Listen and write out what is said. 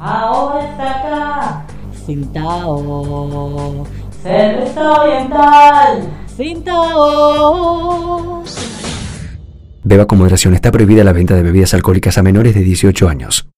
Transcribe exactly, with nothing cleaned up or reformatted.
ahora está acá. Tsingtao, Centro Oriental. Tsingtao. Beba con moderación. Está prohibida la venta de bebidas alcohólicas a menores de dieciocho años.